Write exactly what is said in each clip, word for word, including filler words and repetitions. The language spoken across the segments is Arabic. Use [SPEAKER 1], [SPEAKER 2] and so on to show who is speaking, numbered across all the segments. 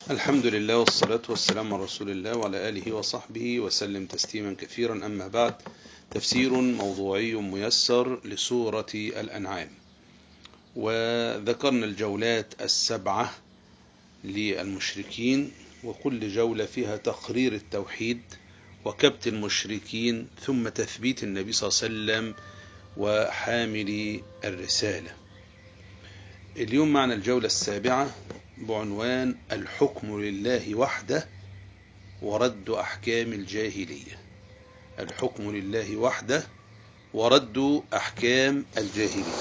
[SPEAKER 1] الحمد لله والصلاة والسلام على رسول الله وعلى آله وصحبه وسلم تسليما كثيرا. أما بعد، تفسير موضوعي ميسر لسورة الأنعام. وذكرنا الجولات السبعة للمشركين، وكل جولة فيها تقرير التوحيد وكبت المشركين ثم تثبيت النبي صلى الله عليه وسلم وحامل الرسالة. اليوم معنا الجولة السابعة بعنوان الحكم لله وحده ورد أحكام الجاهلية. الحكم لله وحده ورد أحكام الجاهلية.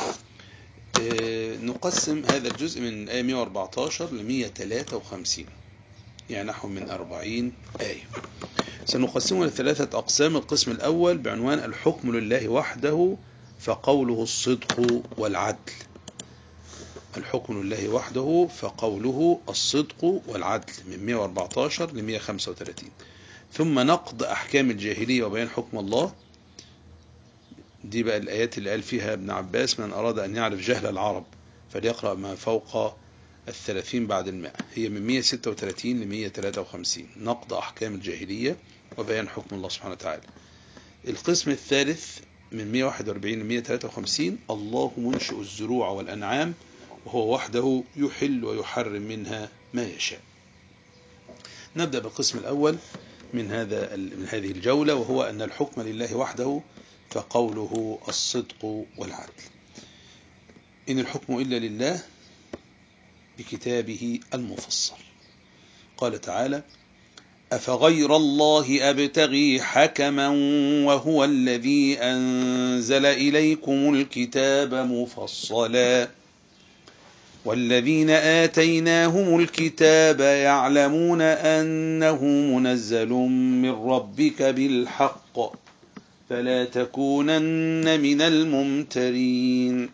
[SPEAKER 1] نقسم هذا الجزء من آية مئة وأربعة عشر ل مئة وثلاثة وخمسين، يعني نحو من أربعين آية. سنقسمه لثلاثة أقسام. القسم الأول بعنوان الحكم لله وحده فقوله الصدق والعدل. الحكم لله وحده فقوله الصدق والعدل من مئة وأربعة عشر ل مئة وخمسة وثلاثين. ثم نقض أحكام الجاهلية وبيان حكم الله. دي بقى الآيات اللي قال فيها ابن عباس: من أراد أن يعرف جهل العرب فليقرأ ما فوق الثلاثين بعد المئة. هي من مئة وستة وثلاثين ل مئة وثلاثة وخمسين. نقض أحكام الجاهلية وبيان حكم الله سبحانه وتعالى. القسم الثالث من مئة وواحد وأربعين ل مئة وثلاثة وخمسين: الله منشئ الزروع والأنعام وهو وحده يحل ويحرم منها ما يشاء. نبدأ بالقسم الأول من هذا من هذه الجولة، وهو أن الحكم لله وحده فقوله الصدق والعدل. إن الحكم إلا لله بكتابه المفصل. قال تعالى: أفغير الله أبتغي حكما وهو الذي أنزل إليكم الكتاب مفصلا والذين آتيناهم الكتاب يعلمون أنه منزل من ربك بالحق فلا تكونن من الممترين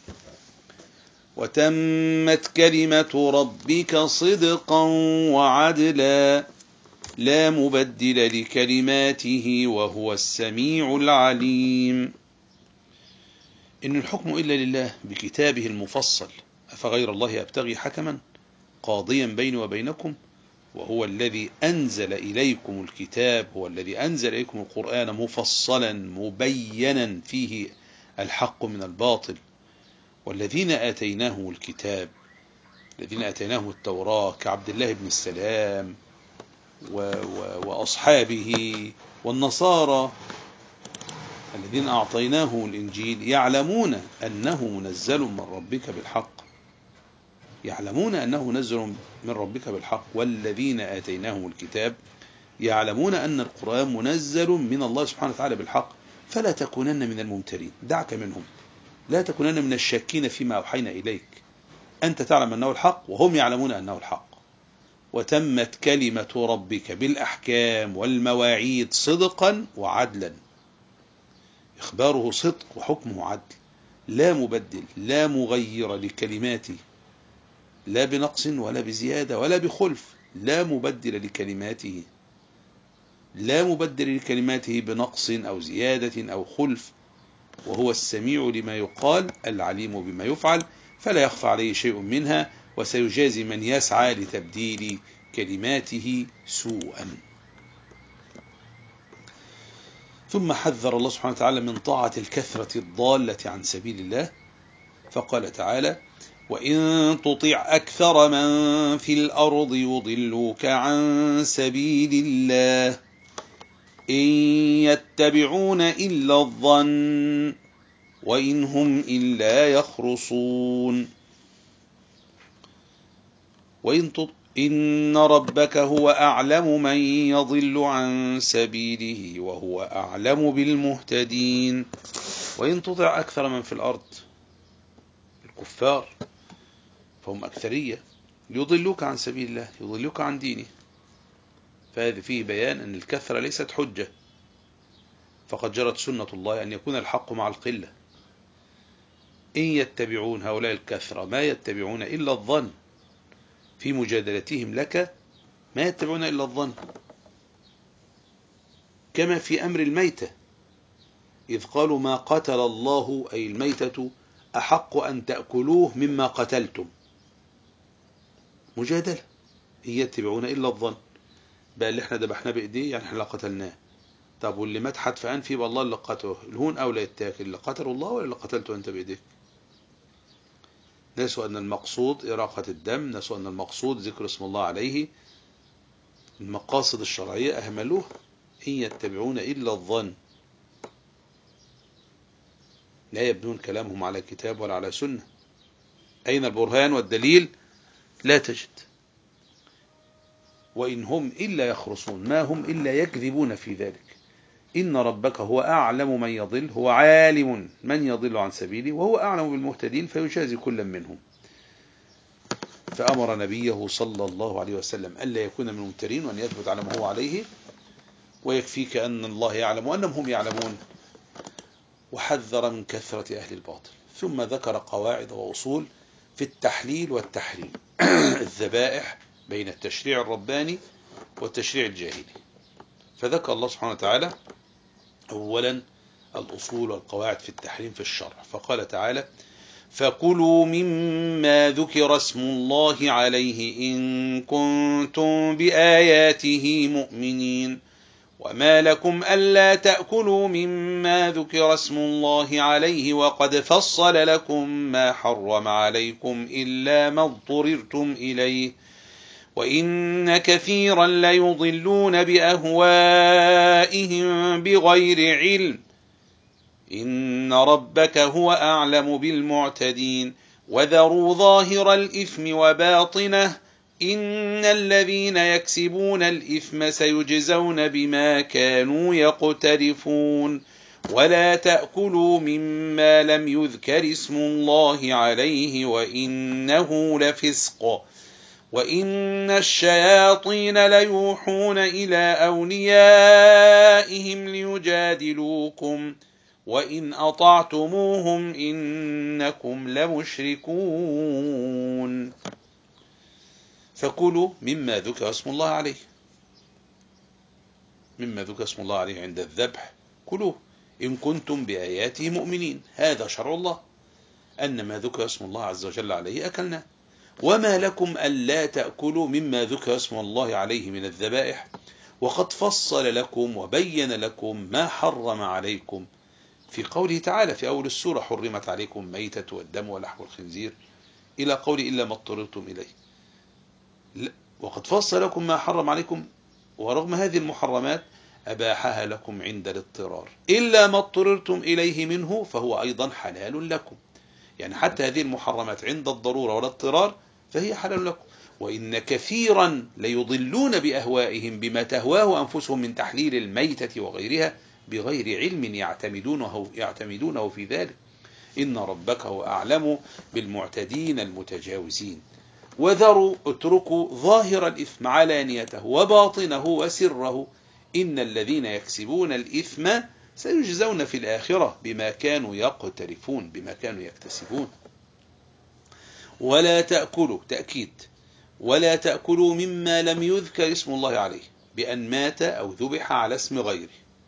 [SPEAKER 1] وتمت كلمة ربك صدقا وعدلا لا مبدل لكلماته وهو السميع العليم. إن الحكم إلا لله بكتابه المفصل. أفغير الله أبتغي حكما قاضيا بيني وبينكم وهو الذي أنزل إليكم الكتاب، هو الذي أنزل إليكم القرآن مفصلا مبينا فيه الحق من الباطل. والذين آتيناهم الكتاب، الذين آتيناهم التوراة كعبد الله بن السلام وأصحابه والنصارى الذين أعطيناه الإنجيل يعلمون أنه منزل من ربك بالحق. يعلمون أنه منزل من ربك بالحق. والذين آتيناهم الكتاب يعلمون أن القرآن منزل من الله سبحانه وتعالى بالحق فلا تكونن من الممترين. دعك منهم، لا تكونن من الشاكين فيما أوحينا إليك. أنت تعلم أنه الحق وهم يعلمون أنه الحق. وتمت كلمة ربك بالأحكام والمواعيد صدقا وعدلا. إخباره صدق وحكمه عدل، لا مبدل لا مغير لكلماته، لا بنقص ولا بزيادة ولا بخلف. لا مبدل لكلماته، لا مبدل لكلماته بنقص أو زيادة أو خلف. وهو السميع لما يقال العليم بما يفعل فلا يخفى عليه شيء منها وسيجازي من يسعى لتبديل كلماته سوءا. ثم حذر الله سبحانه وتعالى من طاعة الكثرة الضالة عن سبيل الله، فقال تعالى: وإن تطع أكثر من في الأرض يضلوك عن سبيل الله إن يتبعون إلا الظن وإن هم إلا يخرصون. وإن تطع إن ربك هو أعلم من يضل عن سبيله وهو أعلم بالمهتدين. وإن تطع أكثر من في الأرض، الكفار فهم أكثرية، يضلوك عن سبيل الله، يضلوك عن دينه. فهذا فيه بيان أن الكثرة ليست حجة، فقد جرت سنة الله أن يكون الحق مع القلة. إن يتبعون هؤلاء الكثرة ما يتبعون إلا الظن، في مجادلتهم لك ما يتبعون إلا الظن. كما في أمر الميتة إذ قالوا ما قتل الله أي الميتة أحق أن تأكلوه مما قتلتم. مجادلة، إن يتبعون إلا الظن. بقى اللي احنا ذبحناه بإيديه يعني احنا اللي قتلناه. طب واللي مات حتف أنفي يبقى الله اللي قتله، الهون أو لا يتاكل، اللي قتله الله ولا اللي قتلته أنت بإيديك؟ نسوا أن المقصود إراقة الدم، نسوا أن المقصود ذكر اسم الله عليه. المقاصد الشرعية أهملوها. إن يتبعون إلا الظن، لا يبنون كلامهم على كتاب ولا على سنة. أين البرهان والدليل؟ لا تجد. وإن هم إلا يخرصون، ما هم إلا يكذبون في ذلك. إن ربك هو أعلم من يضل، هو عالم من يضل عن سبيله وهو أعلم بالمهتدين فيجازي كل منهم. فأمر نبيه صلى الله عليه وسلم ألا يكون من الممترين وأن يثبت على ما هو عليه، ويكفيك أن الله يعلم وأنهم هم يعلمون، وحذر من كثرة أهل الباطل. ثم ذكر قواعد وأصول في التحليل والتحريم الذبائح بين التشريع الرباني والتشريع الجاهلي. فذكر الله سبحانه وتعالى أولا الأصول والقواعد في التحريم في الشرع، فقال تعالى: فكلوا مما ذكر اسم الله عليه إن كنتم بآياته مؤمنين، وما لكم ألا تأكلوا مما ذكر اسم الله عليه وقد فصل لكم ما حرم عليكم إلا ما اضطررتم إليه، وإن كثيرا ليضلون بأهوائهم بغير علم، إن ربك هو أعلم بالمعتدين، وذروا ظاهر الإثم وباطنه، إن الذين يكسبون الإثم سيجزون بما كانوا يقترفون، ولا تأكلوا مما لم يذكر اسم الله عليه وإنه لفسق، وإن الشياطين ليوحون إلى أوليائهم ليجادلوكم وإن أطعتموهم إنكم لمشركون. فكلوا مما ذكر اسم الله عليه، مما ذكر اسم الله عليه عند الذبح كلوه إن كنتم بآياته مؤمنين. هذا شرع الله، أن ما ذكر اسم الله عز وجل عليه أكلناه. وما لكم ألا تأكلوا مما ذكر اسم الله عليه من الذبائح وقد فصل لكم وبين لكم ما حرم عليكم، في قوله تعالى في أول السورة: حرمت عليكم ميتة والدم ولحم الخنزير، إلى قول إلا ما اضطررتم إليه. وقد فصل لكم ما حرم عليكم، ورغم هذه المحرمات أباحها لكم عند الاضطرار، إلا ما اضطررتم إليه منه فهو أيضا حلال لكم. يعني حتى هذه المحرمات عند الضرورة والاضطرار فهي حلال لكم. وإن كثيرا ليضلون بأهوائهم بما تهواه أنفسهم من تحليل الميتة وغيرها بغير علم يعتمدونه, يعتمدونه في ذلك، إن ربك هو أعلم بالمعتدين المتجاوزين. وذروا اتركوا ظاهر الإثم علانيته وباطنه وسره، إن الذين يكسبون الإثم سيجزون في الآخرة بما كانوا يقترفون، بما كانوا يكتسبون. ولا تأكلوا، تأكيد، ولا تأكلوا مما لم يذكر اسم الله عليه بأن مات أو ذبح على اسم غيره،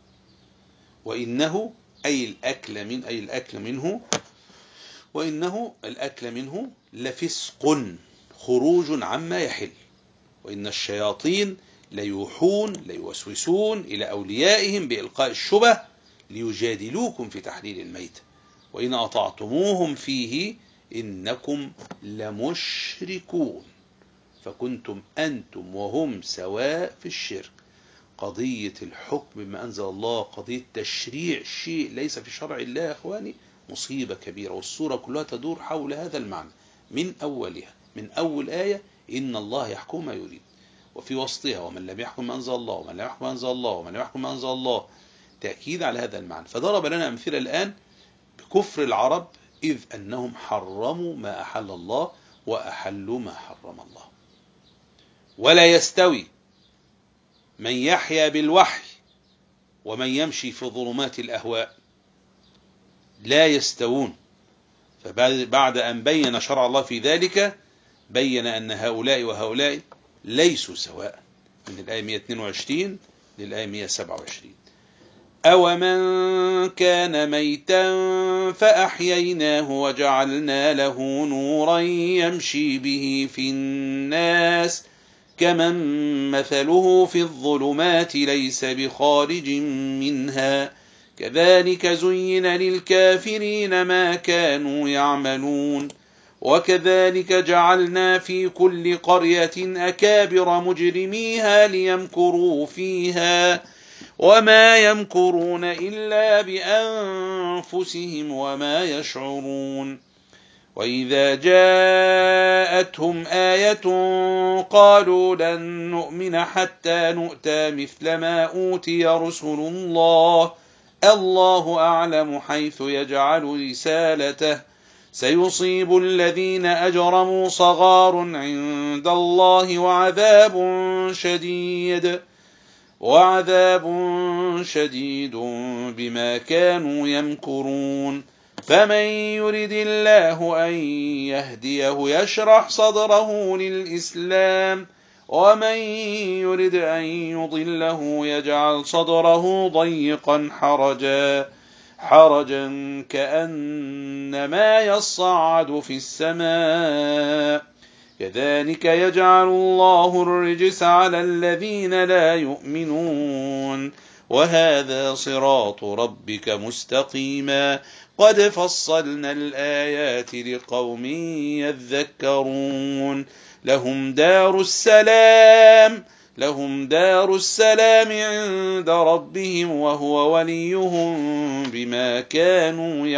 [SPEAKER 1] وإنه أي الأكل من أي الأكل منه وإنه الأكل منه لفسق، خروج عما يحل. وإن الشياطين ليوحون ليوسوسون إلى أوليائهم بإلقاء الشبه ليجادلوكم في تحليل الميت، وإن أطعتموهم فيه إنكم لمشركون، فكنتم أنتم وهم سواء في الشرك. قضية الحكم بما أنزل الله، قضية تشريع شيء ليس في شرع الله يا أخواني، مصيبة كبيرة. والسورة كلها تدور حول هذا المعنى من أولها، من أول آية: إن الله يحكم ما يريد، وفي وسطها: ومن لم يحكم ما أنزل الله ومن لم يحكم ما أنزل الله ومن لم يحكم ما أنزل الله، تأكيد على هذا المعنى. فضرب لنا أمثلة الآن بكفر العرب، إذ أنهم حرموا ما أحل الله وأحلوا ما حرم الله. ولا يستوي من يحيا بالوحي ومن يمشي في ظلمات الأهواء، لا يستوون. فبعد أن بين شرع الله في ذلك بين أن هؤلاء وهؤلاء ليسوا سواء، من الآية مئة واثنين وعشرين للآية مئة وسبعة وعشرين: أومن كان ميتا فأحييناه وجعلنا له نورا يمشي به في الناس كمن مثله في الظلمات ليس بخارج منها كذلك زين للكافرين ما كانوا يعملون وكذلك جعلنا في كل قرية أكابر مجرميها ليمكروا فيها وما يمكرون إلا بأنفسهم وما يشعرون وإذا جاءتهم آية قالوا لن نؤمن حتى نؤتى مثل ما أوتي رسل الله الله أعلم حيث يجعل رسالته سيصيب الذين أجرموا صغار عند الله وعذاب شديد وعذاب شديد بما كانوا يمكرون فمن يرد الله أن يهديه يشرح صدره للإسلام ومن يرد أن يضله يجعل صدره ضيقا حرجا حرجا كأنما يصعد في السماء كذلك يجعل الله الرجس على الذين لا يؤمنون وهذا صراط ربك مستقيما قد فصلنا الآيات لقوم يذكرون لهم دار السلام لهم دار السلام عند ربهم وهو وليهم بما كانوا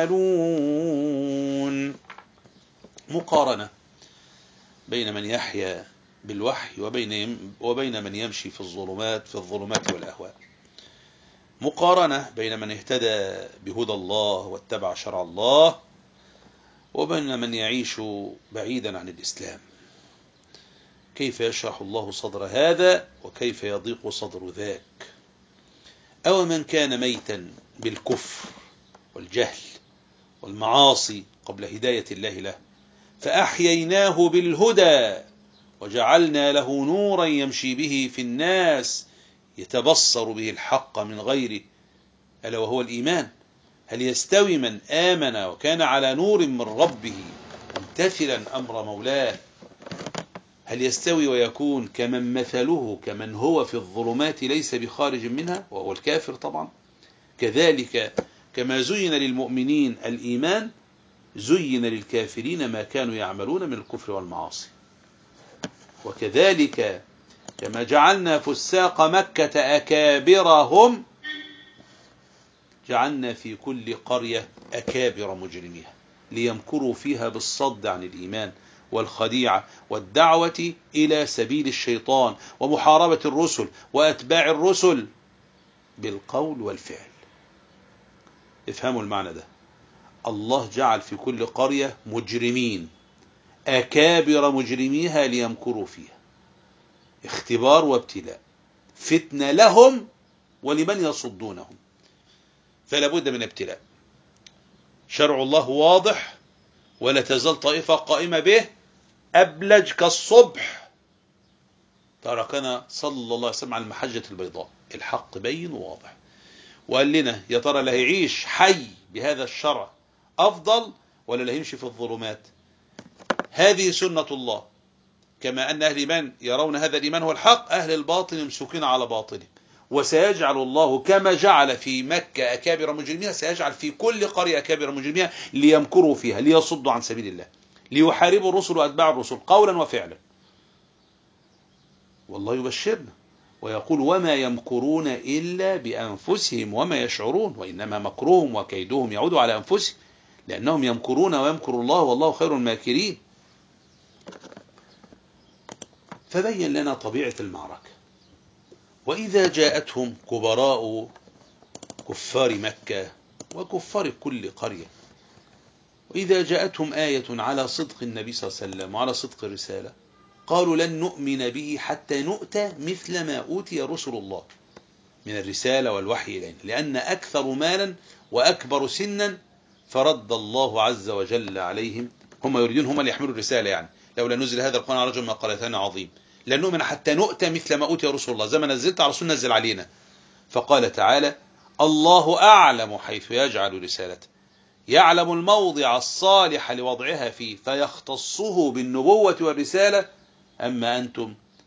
[SPEAKER 1] يعملون. مقارنة بين من يحيا بالوحي وبين وبين من يمشي في الظلمات في الظلمات والأهواء. مقارنة بين من اهتدى بهدى الله واتبع شرع الله وبين من يعيش بعيدا عن الإسلام. كيف يشرح الله صدر هذا وكيف يضيق صدر ذاك؟ أو من كان ميتا بالكفر والجهل والمعاصي قبل هداية الله له فأحييناه بالهدى وجعلنا له نورا يمشي به في الناس يتبصر به الحق من غيره ألا وهو الإيمان. هل يستوي من آمن وكان على نور من ربه ممتثلا أمر مولاه هل يستوي ويكون كمن مثله كمن هو في الظلمات ليس بخارج منها وهو الكافر طبعا؟ كذلك كما زين للمؤمنين الإيمان زين للكافرين ما كانوا يعملون من الكفر والمعاصي. وكذلك كما جعلنا فساق مكة أكابرهم جعلنا في كل قرية أكابر مجرميها ليمكروا فيها بالصد عن الإيمان والخديعة والدعوة إلى سبيل الشيطان ومحاربة الرسل وأتباع الرسل بالقول والفعل. افهموا المعنى ده. الله جعل في كل قرية مجرمين أكابر مجرميها ليمكروا فيها اختبار وابتلاء فتنة لهم ولمن يصدونهم فلا بد من ابتلاء. شرع الله واضح ولا تزال طائفة قائمة به أبلج كالصبح تركنا صلى الله عليه وسلم على المحجة البيضاء الحق بين وواضح وقال لنا يا ترى لا يعيش حي بهذا الشرع أفضل ولا لا يمشي في الظلمات. هذه سنة الله كما أن أهل الإيمان يرون هذا الإيمان هو الحق أهل الباطل يمسكون على باطله وسيجعل الله كما جعل في مكة أكابر مجرميها سيجعل في كل قرية أكابر مجرميها ليمكروا فيها ليصدوا عن سبيل الله ليحاربوا الرسل وأتباع الرسل قولا وفعلا. والله يبشرنا ويقول وما يمكرون إلا بأنفسهم وما يشعرون وإنما مكرهم وكيدهم يعود على أنفسهم لأنهم يمكرون ويمكر الله والله خير الماكرين. فبين لنا طبيعة المعركة. وإذا جاءتهم كبراء كفار مكة وكفار كل قرية وإذا جاءتهم آية على صدق النبي صلى الله عليه وسلم وعلى صدق الرسالة قالوا لن نؤمن به حتى نؤتى مثل ما أوتي رسل الله من الرسالة والوحي إلينا لأن أكثر مالا وأكبر سنا فرد الله عز وجل عليهم. هم يريدون هم اللي يحملوا الرسالة يعني لولا نزل هذا القرآن على رجل من قريتين عظيم لن نؤمن حتى نؤتى مثل ما أوتي رسول الله زي ما نزلت على رسول نزل علينا. فقال تعالى الله أعلم حيث يجعل رسالته يعلم الموضع الصالح لوضعها فيه فيختصه بالنبوة والرسالة أما أنتم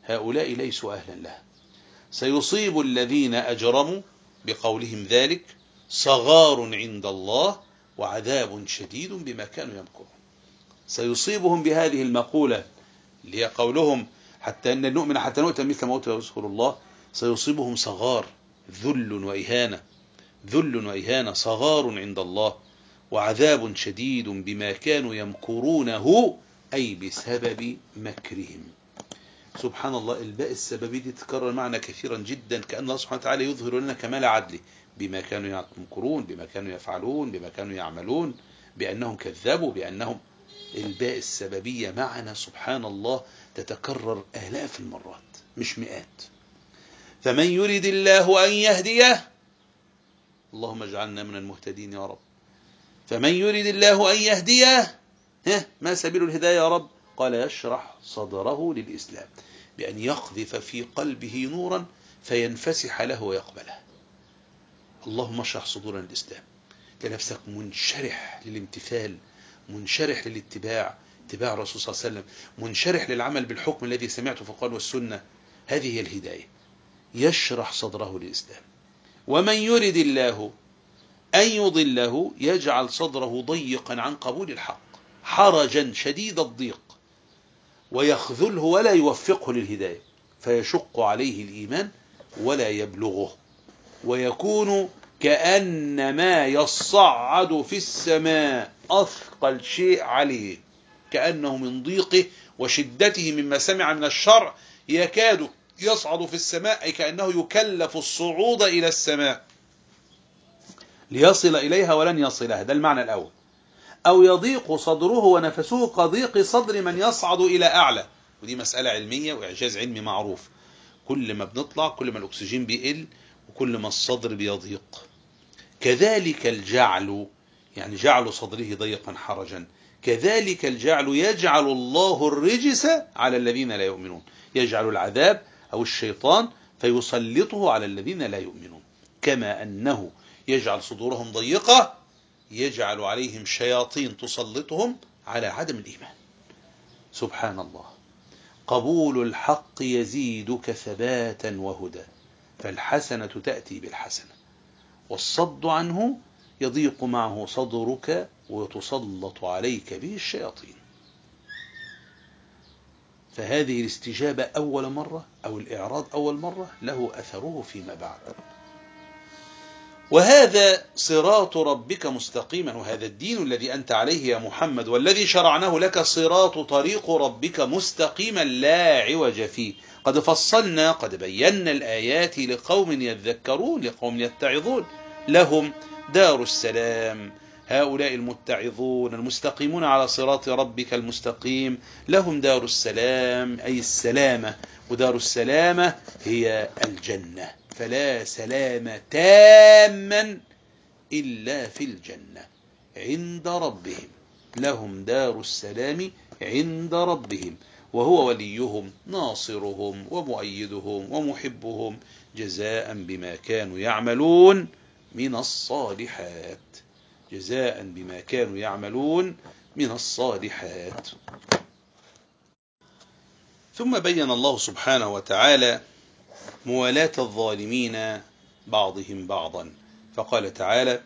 [SPEAKER 1] هؤلاء ليسوا أهلا لها. سيصيب الذين أجرموا بقولهم ذلك صغار عند الله وعذاب شديد بما كانوا يمكرون. سيصيبهم بهذه المقولة اللي هي قولهم حتى أن نؤمن حتى نؤتى مثل ما أوتي يذكر الله. سيصيبهم صغار، ذل وإهانة، ذل وإهانة، صغار عند الله وعذاب شديد بما كانوا يمكرونه، أي بسبب مكرهم. سبحان الله، الباء السببي دي تتكرر معنا كثيرا جدا، كأن الله سبحانه وتعالى يظهر لنا كمال عدله بما كانوا يمكرون، بما كانوا يفعلون، بما كانوا يعملون، بأنهم كذبوا، بأنهم. الباء السببية معنا سبحان الله تتكرر آلاف المرات مش مئات. فمن يريد الله أن يهديه، اللهم اجعلنا من المهتدين يا رب. فمن يريد الله أن يهديه، ما سبيل الهداية يا رب؟ قال يشرح صدره للإسلام، بأن يقذف في قلبه نورا فينفسح له ويقبله. اللهم اشرح صدورنا للإسلام، لنفسك منشرح للامتثال، منشرح للاتباع، اتباع الرسول صلى الله عليه وسلم، منشرح للعمل بالحكم الذي سمعته في القرآن والسنة. هذه هي الهداية، يشرح صدره للإسلام. ومن يريد الله أن يضله يجعل صدره ضيقا عن قبول الحق، حرجا شديد الضيق، ويخذله ولا يوفقه للهداية، فيشق عليه الإيمان ولا يبلغه، ويكون كأنما يصعد في السماء، أثقل شيء عليه، كأنه من ضيقه وشدته مما سمع من الشرع يكاد يصعد في السماء، أي كأنه يكلف الصعود إلى السماء ليصل إليها ولن يصلها. ده المعنى الأول. أو يضيق صدره ونفسه كضيق صدر من يصعد إلى أعلى، ودي مسألة علمية وإعجاز علمي معروف. كل ما بنطلع كل ما الأكسجين بيقل وكل ما الصدر بيضيق. كذلك الجعل، يعني جعل صدره ضيقا حرجا، كذلك الجعل يجعل الله الرجس على الذين لا يؤمنون، يجعل العذاب أو الشيطان فيسلطه على الذين لا يؤمنون. كما أنه يجعل صدورهم ضيقة يجعل عليهم شياطين تسلطهم على عدم الإيمان. سبحان الله. قبول الحق يزيدك ثباتا وهدى، فالحسنة تأتي بالحسنة، والصد عنه يضيق معه صدرك وتسلط عليك به الشياطين. فهذه الاستجابة أول مرة أو الإعراض أول مرة له أثره فيما بعد. وهذا صراط ربك مستقيما، وهذا الدين الذي أنت عليه يا محمد والذي شرعناه لك صراط طريق ربك مستقيما لا عوج فيه. قد فصلنا قد بينا الآيات لقوم يذكرون، لقوم يتعظون. لهم دار السلام، هؤلاء المتعظون المستقيمون على صراط ربك المستقيم لهم دار السلام، أي السلامة، ودار السلامة هي الجنة. فلا سلام تاما إلا في الجنة عند ربهم، لهم دار السلام عند ربهم، وهو وليهم ناصرهم ومؤيدهم ومحبهم، جزاء بما كانوا يعملون من الصالحات، جزاء بما كانوا يعملون من الصالحات. ثم بين الله سبحانه وتعالى موالاة الظالمين بعضهم بعضا، فقال تعالى: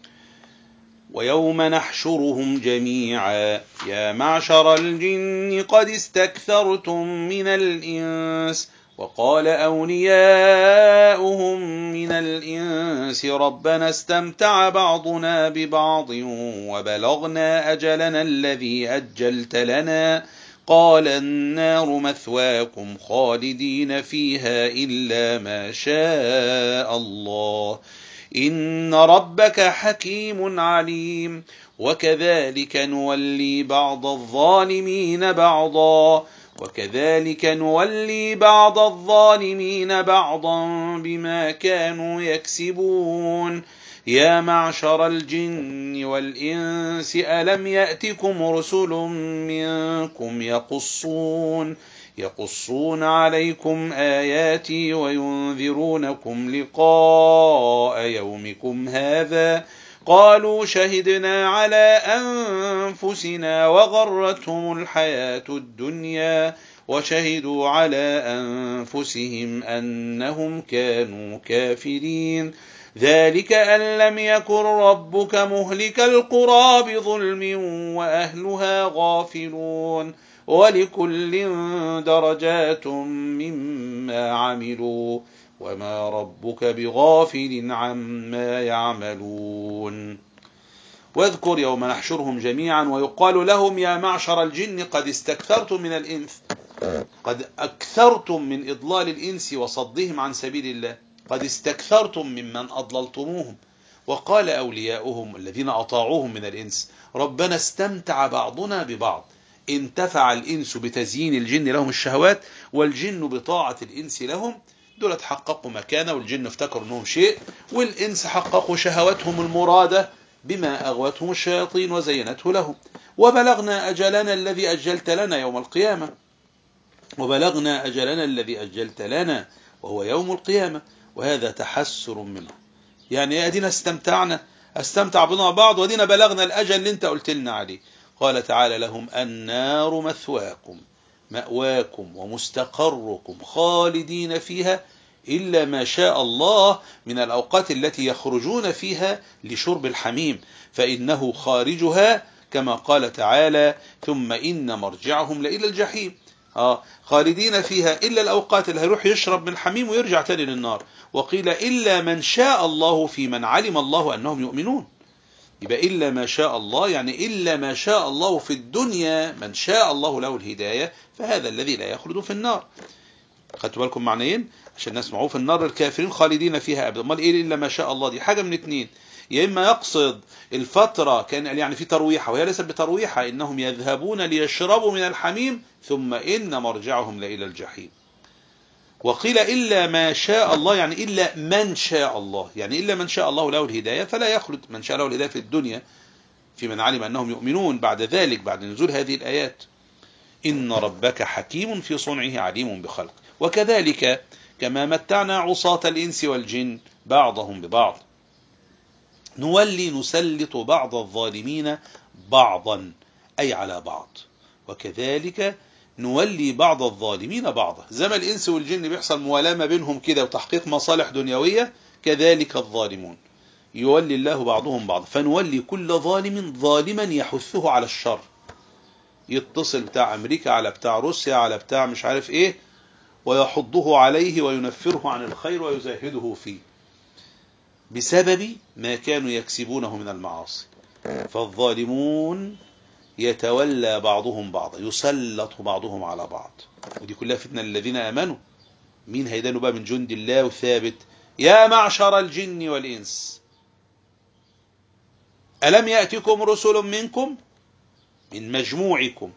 [SPEAKER 1] ويوم نحشرهم جميعا يا معشر الجن قد استكثرتم من الإنس، وقال أولياؤهم من الإنس ربنا استمتع بعضنا ببعض وبلغنا أجلنا الذي أجلت لنا قال النار مثواكم خالدين فيها إلا ما شاء الله إن ربك حكيم عليم. وكذلك نولي بعض الظالمين بعضا وكذلك نولي بعض الظالمين بعضا بما كانوا يكسبون. يا معشر الجن والإنس ألم يأتكم رسل منكم يقصون يقصون عليكم آياتي وينذرونكم لقاء يومكم هذا قالوا شهدنا على أنفسنا وغرتهم الحياة الدنيا وشهدوا على أنفسهم أنهم كانوا كافرين ذلك أن لم يكن ربك مهلك القرى بظلم وأهلها غافلون ولكل درجات مما عملوا وما ربك بغافل عما يعملون واذكر يوم نحشرهم جميعا ويقال لهم يا معشر الجن قد استكثرتم من الإنس قد أكثرتم من إضلال الإنس وصدهم عن سبيل الله قد استكثرتم ممن أضللتموهم وقال أولياؤهم الذين أطاعوهم من الإنس ربنا استمتع بعضنا ببعض انتفع الإنس بتزيين الجن لهم الشهوات والجن بطاعة الإنس لهم دول حققوا مكانه والجن افتكروا أنهم شيء والإنس حققوا شهواتهم المرادة بما أغوتهم الشياطين وزينته لهم وبلغنا أجلنا الذي أجلت لنا يوم القيامة وبلغنا أجلنا الذي أجلت لنا وهو يوم القيامة وهذا تحسر منه يعني أدينا استمتعنا استمتع بنا بعض ودينا بلغنا الأجل اللي انت قلت لنا عليه قال تعالى لهم النار مثواكم مأواكم ومستقركم خالدين فيها إلا ما شاء الله من الأوقات التي يخرجون فيها لشرب الحميم فإنه خارجها كما قال تعالى ثم إن مرجعهم لإلى الجحيم آه خالدين فيها إلا الأوقات اللي هيروح يشرب من الحميم ويرجع تاني للنار وقيل إلا من شاء الله في من علم الله أنهم يؤمنون يبقى إلا ما شاء الله يعني إلا ما شاء الله في الدنيا من شاء الله له الهداية فهذا الذي لا يخلد في النار خدتوا بالكم معنيين عشان الناس معروف النار الكافرين خالدين فيها أبدا امال إيه إلا ما شاء الله دي حاجة من اتنين يا إما يقصد الفترة كان يعني في ترويحة وهي ليست بترويحة إنهم يذهبون ليشربوا من الحميم ثم إن مرجعهم لإلى الجحيم وقيل إلا ما شاء الله يعني إلا من شاء الله يعني إلا من شاء الله له الهداية فلا يخلد من شاء له الهداية في الدنيا في من علم أنهم يؤمنون بعد ذلك بعد نزول هذه الآيات إن ربك حكيم في صنعه عليم بخلق وكذلك كما متعنا عصاة الإنس والجن بعضهم ببعض نولي نسلط بعض الظالمين بعضا أي على بعض وكذلك نولي بعض الظالمين بعضا زي ما الإنس والجن بيحصل موالاه ما بينهم كده وتحقيق مصالح دنيوية كذلك الظالمون يولي الله بعضهم بعض فنولي كل ظالم ظالما يحثه على الشر يتصل بتاع أمريكا على بتاع روسيا على بتاع مش عارف إيه ويحضه عليه وينفره عن الخير ويزاهده فيه بسبب ما كانوا يكسبونه من المعاصي فالظالمون يتولى بعضهم بعضا يسلط بعضهم على بعض ودي كلها فتنة للذين آمنوا مين هيدانوا بقى من جند الله وثابت يا معشر الجن والإنس ألم يأتكم رسل منكم من مجموعكم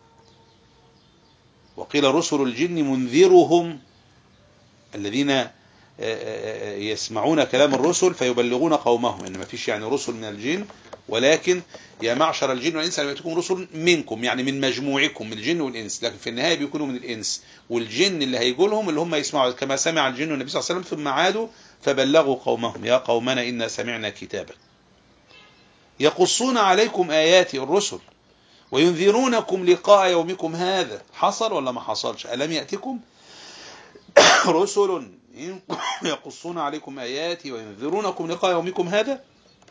[SPEAKER 1] وقيل رسل الجن منذرهم الذين يسمعون كلام الرسل فيبلغون قومهم إن ما فيش يعني رسل من الجن ولكن يا معشر الجن والإنس لم يأتكم رسل منكم يعني من مجموعكم من الجن والإنس لكن في النهاية بيكونوا من الإنس والجن اللي هيقول لهم اللي هم يسمعوا كما سمع الجن والنبي صلى الله عليه وسلم ثم عادوا فبلغوا قومهم يا قومنا إنا سمعنا كتابا يقصون عليكم آيات الرسل وينذرونكم لقاء يومكم هذا حصل ولا ما حصلش ألم يأتكم رسل يقصون عليكم آياتي وينذرونكم لقاء يومكم هذا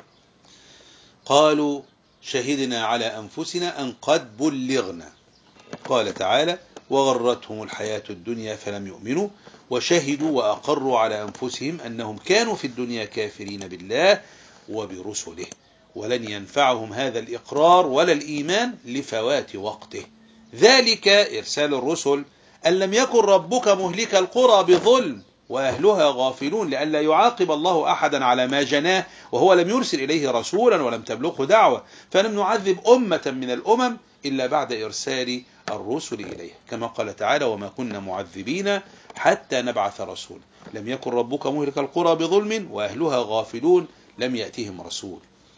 [SPEAKER 1] قالوا شهدنا على أنفسنا أن قد بلغنا قال تعالى وغرتهم الحياة الدنيا فلم يؤمنوا وشهدوا وأقروا على أنفسهم أنهم كانوا في الدنيا كافرين بالله وبرسله ولن ينفعهم هذا الإقرار ولا الإيمان لفوات وقته ذلك إرسال الرسل أن لم يكن ربك مهلك القرى بظلم وأهلها غافلون لئلا يعاقب الله أحدا على ما جناه وهو لم يرسل إليه رسولا ولم تبلغه دعوة فلم نعذب أمة من الأمم إلا بعد إرسال الرسل إليه كما قال تعالى وما كنا معذبين حتى نبعث رسولا لم يكن ربك مهلك القرى بظلم وأهلها غافلون لم يأتهم رسول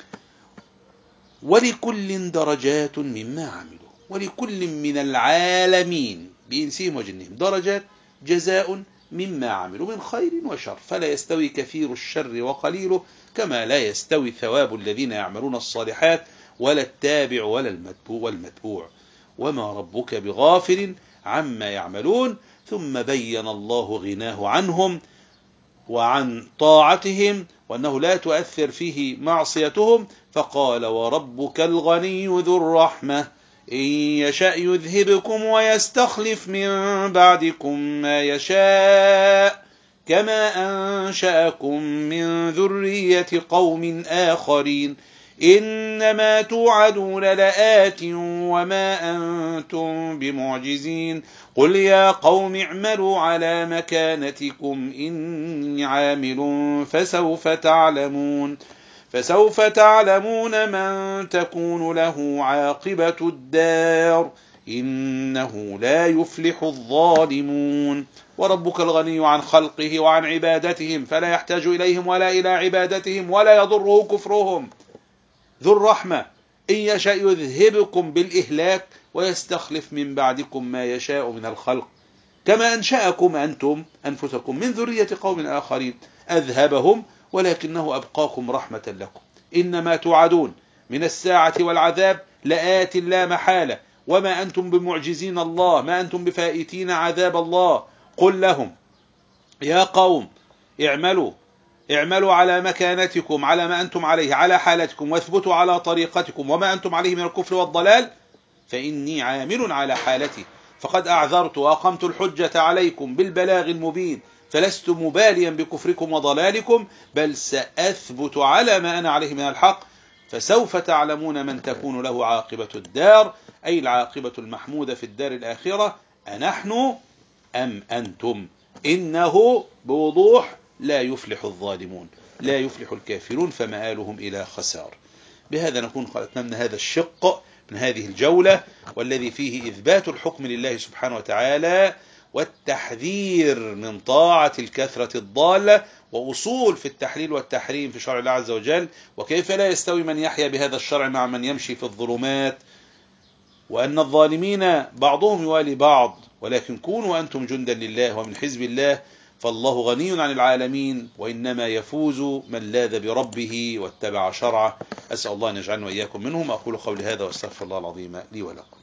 [SPEAKER 1] ولكل درجات مما عملوا ولكل من العالمين بإنسهم وجنهم درجات جزاء مما عملوا من خير وشر فلا يستوي كثير الشر وقليله كما لا يستوي ثواب الذين يعملون الصالحات ولا التابع ولا المتبوع والمتبوع وما ربك بغافل عما يعملون. ثم بين الله غناه عنهم وعن طاعتهم وأنه لا تؤثر فيه معصيتهم، فقال وربك الغني ذو الرحمة إن يشأ يذهبكم ويستخلف من بعدكم ما يشاء كما أنشأكم من ذرية قوم آخرين إنما توعدون لآت وما أنتم بمعجزين قل يا قوم اعملوا على مكانتكم إني عامل فسوف تعلمون فسوف تعلمون من تكون له عاقبة الدار إنه لا يفلح الظالمون. وربك الغني عن خلقه وعن عبادتهم فلا يحتاج إليهم ولا إلى عبادتهم ولا يضره كفرهم. ذو الرحمة إن يشاء يذهبكم بالإهلاك ويستخلف من بعدكم ما يشاء من الخلق كما أنشأكم أنتم أنفسكم من ذرية قوم آخرين أذهبهم ولكنه أبقاكم رحمة لكم إنما توعدون من الساعة والعذاب لآت لا محالة وما أنتم بمعجزين الله ما أنتم بفائتين عذاب الله. قل لهم يا قوم اعملوا اعملوا على مكانتكم على ما أنتم عليه على حالتكم واثبتوا على طريقتكم وما أنتم عليه من الكفر والضلال فإني عامل على حالتي فقد أعذرت وأقمت الحجة عليكم بالبلاغ المبين فلست مباليا بكفركم وضلالكم بل سأثبت على ما أنا عليه من الحق فسوف تعلمون من تكون له عاقبة الدار أي العاقبة المحمودة في الدار الآخرة أنحن أم أنتم. إنه بوضوح لا يفلح الظالمون لا يفلح الكافرون فمآلهم إلى خسار. بهذا نكون قد أتممنا هذا الشق من هذه الجولة والذي فيه إثبات الحكم لله سبحانه وتعالى والتحذير من طاعة الكثرة الضالة وأصول في التحليل والتحريم في شرع الله عز وجل وكيف لا يستوي من يحيا بهذا الشرع مع من يمشي في الظلمات وأن الظالمين بعضهم يوالي بعض ولكن كونوا أنتم جندا لله ومن حزب الله فالله غني عن العالمين وإنما يفوز من لاذ بربه واتبع شرعه. أسأل الله أن يجعلنا وإياكم منهم. أقول قولي هذا واستغفر الله العظيم لي ولكم.